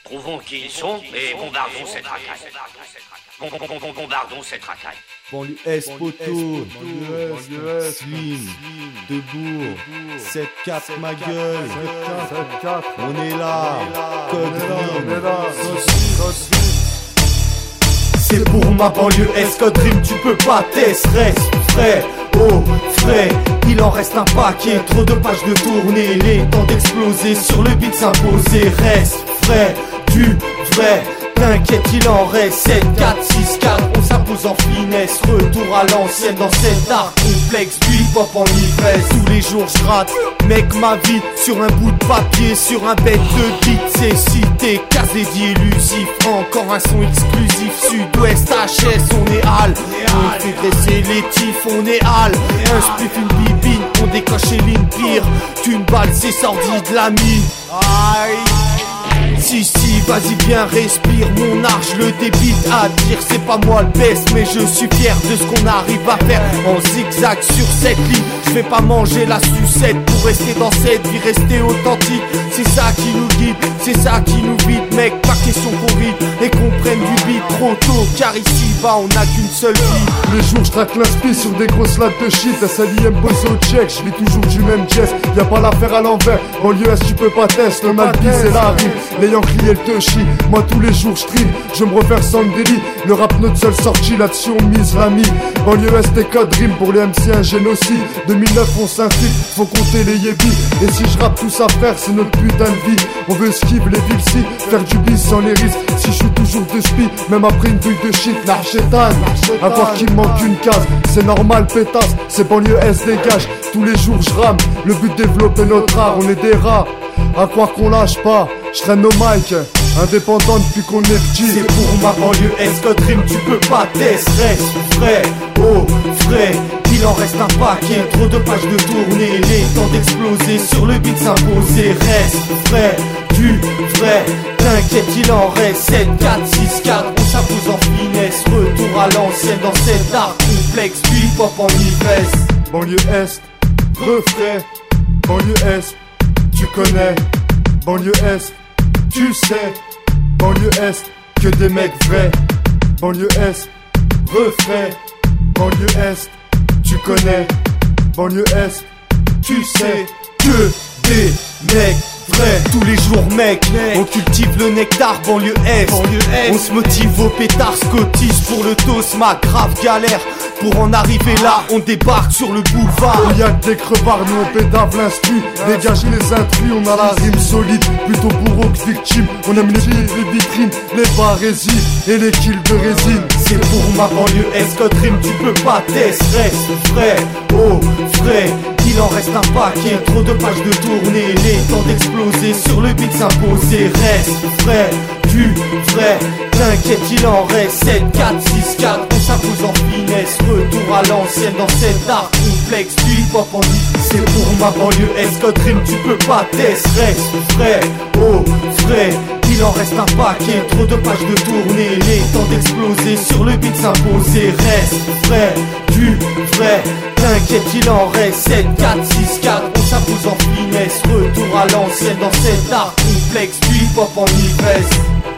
Trouvons qui ils sont et bombardons cette racaille. Bombardons cette racaille. Banlieue Est, poteau, Slim, Debourg, 7-4 ma gueule, on est là, c'est pour ma banlieue Est, Code Dream, tu peux pas test, reste frais, oh frais, il en reste un paquet, trop de pages de tournée, les temps d'exploser, sur le beat s'imposer, reste frais, du vrai. T'inquiète, il en reste 7, 4, 6, 4, on s'impose en finesse. Retour à l'ancienne dans cet art complexe du hip-hop en ivresse. Tous les jours je rate, mec ma vie sur un bout de papier, sur un bête de beat. C'est cité, case dédié élusif, encore un son exclusif. Sud-Ouest, HS, on est hal. On fait dresser les tifs, on est hal. Un spliff, une bibine, on décoche et ligne pire. Qu'une balle, c'est sordide, l'ami. Aïe. Si, vas-y bien respire, mon art je le débite à dire c'est pas moi le best, mais je suis fier de ce qu'on arrive à faire en zigzag sur cette ligne. Je vais pas manger la sucette pour rester dans cette vie, rester authentique. C'est ça qui nous guide, c'est ça qui nous vide, mec, pas question qu'on ride et qu'on prenne du beat trop tôt, car ici-bas on n'a qu'une seule vie. Les jours je traque l'inspi sur des grosses lattes de shit. SLIM bossé au check, je lis toujours du même jazz. Y'a pas l'affaire à l'envers, en lieu S tu peux pas test. Le mal bis c'est la rime, l'ayant crié le te chie. Moi tous les jours je stream, je me refaire sans délit. Le rap notre seule sortie, là-dessus on mise l'ami. Banlieue Est et Code Dream, pour les MC un génocide. 2009 on s'infiltre, faut compter les yébis. Et si je rappe tous à faire, c'est notre putain de vie. On veut esquive les villes-ci, faire du bis sans les risques. Si je suis toujours de spi, même après une bulle de shit, l'archétane. À voir qu'il me manque une case, c'est normal pétasse. C'est Banlieue Est dégage, tous les jours je rame. Le but de développer notre art, on est des rats. À croire qu'on lâche pas, je traîne nos mics, indépendant depuis qu'on est petit. C'est pour ma banlieue Est, Code Dream, tu peux pas test, reste frais, oh frais. Il en reste un paquet, trop de pages de tournée, les temps d'exploser, sur le beat s'imposer, reste frais, du vrai. T'inquiète, il en reste 7, 4, 6, 4, on s'impose en finesse. Retour à l'ancienne dans cet art complexe du hip-hop en ivresse. Banlieue Est, refrais, banlieue Est, tu connais, banlieue Est, tu sais, banlieue Est, que des mecs vrais, banlieue Est, refrais, banlieue Est, tu connais, banlieue Est, tu sais, que des mecs vrais. Tous les jours mec, on cultive le nectar, banlieue Est. On se motive au pétard, scotise pour le toast, ma grave galère. Pour en arriver là, on débarque sur le boulevard. Il y a que des crevards, nous on pédave l'instru. Dégagez les intrus, on a la rime solide. Plutôt bourreau que victime, on aime les vitrines, les barésies et les kills de résine. C'est pour ma banlieue Est, Code Dream, tu peux pas test, reste frais, oh frais. Il en reste un paquet, trop de pages de tournée, les temps d'exploser, sur le beat s'imposer, reste frais, du vrai. T'inquiète, il en reste 7, 4, 6, 4, on s'impose en finesse. Retour à l'ancienne dans cet art complexe du hip-hop en ivresse. C'est pour ma banlieue Est, Code Dream, tu peux pas test, reste frais, oh frais. Il en reste un paquet, trop de pages de tournée, les temps d'exploser, sur le beat s'imposer, reste frais, du vrai. T'inquiète, il en reste 7, 4, 6, 4, on s'impose en finesse. Retour à l'ancienne dans cet art complexe du hip-hop en ivresse.